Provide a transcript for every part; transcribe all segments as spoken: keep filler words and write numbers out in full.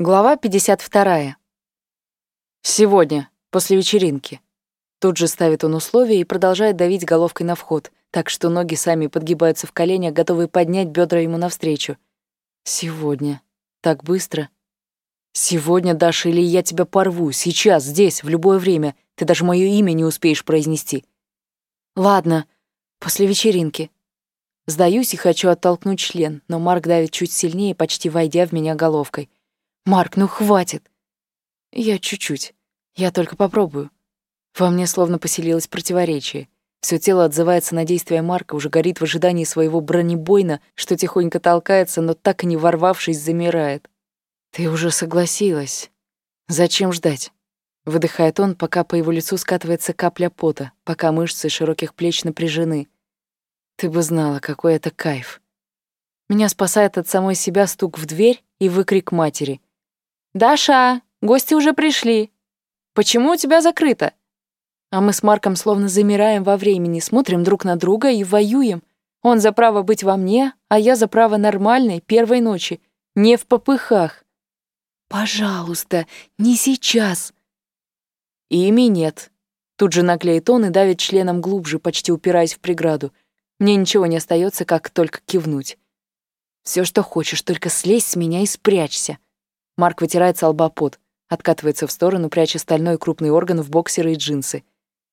Глава пятьдесят вторая. Сегодня, после вечеринки. Тут же ставит он условия и продолжает давить головкой на вход, так что ноги сами подгибаются в коленях, готовые поднять бедра ему навстречу. Сегодня. Так быстро. Сегодня, Даша, или я тебя порву. Сейчас, здесь, в любое время. Ты даже моё имя не успеешь произнести. Ладно, после вечеринки. Сдаюсь и хочу оттолкнуть член, но Марк давит чуть сильнее, почти войдя в меня головкой. «Марк, ну хватит!» Я чуть-чуть. Я только попробую. Во мне словно поселилось противоречие. Всё тело отзывается на действия Марка, уже горит в ожидании своего бронебойна, что тихонько толкается, но так и не ворвавшись, замирает. «Ты уже согласилась. Зачем ждать?» Выдыхает он, пока по его лицу скатывается капля пота, пока мышцы широких плеч напряжены. «Ты бы знала, какой это кайф». Меня спасает от самой себя стук в дверь и выкрик матери. «Даша, гости уже пришли. Почему у тебя закрыто?» А мы с Марком словно замираем во времени, смотрим друг на друга и воюем. Он за право быть во мне, а я за право нормальной первой ночи, не в попыхах. «Пожалуйста, не сейчас». «Ими нет». Тут же наклеит он и давит членом глубже, почти упираясь в преграду. Мне ничего не остается, как только кивнуть. «Всё, что хочешь, только слезь с меня и спрячься». Марк вытирает со лба пот, откатывается в сторону, пряча стальной крупный орган в боксеры и джинсы.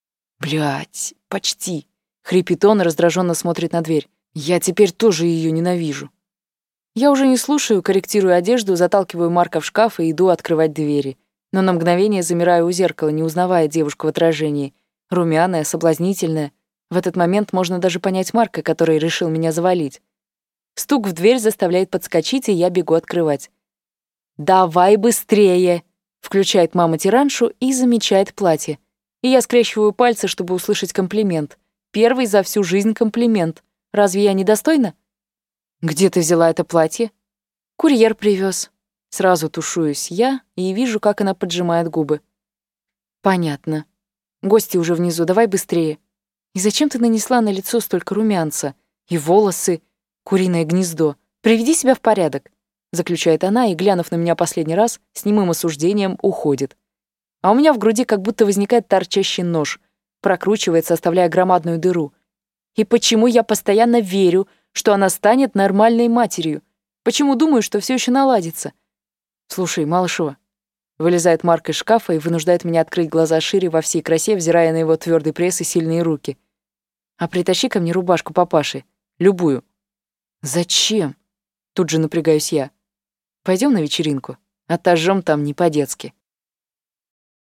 «Блядь, почти!» — хрипит он и раздражённо смотрит на дверь. «Я теперь тоже её ненавижу». Я уже не слушаю, корректирую одежду, заталкиваю Марка в шкаф и иду открывать двери. Но на мгновение замираю у зеркала, не узнавая девушку в отражении. Румяная, соблазнительная. В этот момент можно даже понять Марка, который решил меня завалить. Стук в дверь заставляет подскочить, и я бегу открывать. «Давай быстрее!» — включает мама тираншу и замечает платье. И я скрещиваю пальцы, чтобы услышать комплимент. Первый за всю жизнь комплимент. Разве я недостойна? «Где ты взяла это платье?» «Курьер привез». Сразу тушуюсь я и вижу, как она поджимает губы. «Понятно. Гости уже внизу, давай быстрее. И зачем ты нанесла на лицо столько румянца? И волосы, куриное гнездо. Приведи себя в порядок». Заключает она и, глянув на меня последний раз, с немым осуждением уходит. А у меня в груди как будто возникает торчащий нож, прокручивается, оставляя громадную дыру. И почему я постоянно верю, что она станет нормальной матерью? Почему думаю, что все еще наладится? «Слушай, Малышева», — вылезает Марк из шкафа и вынуждает меня открыть глаза шире во всей красе, взирая на его твердый пресс и сильные руки. «А притащи ко мне рубашку папаши. Любую». «Зачем?» — тут же напрягаюсь я. Пойдем на вечеринку. Отожжем там не по-детски».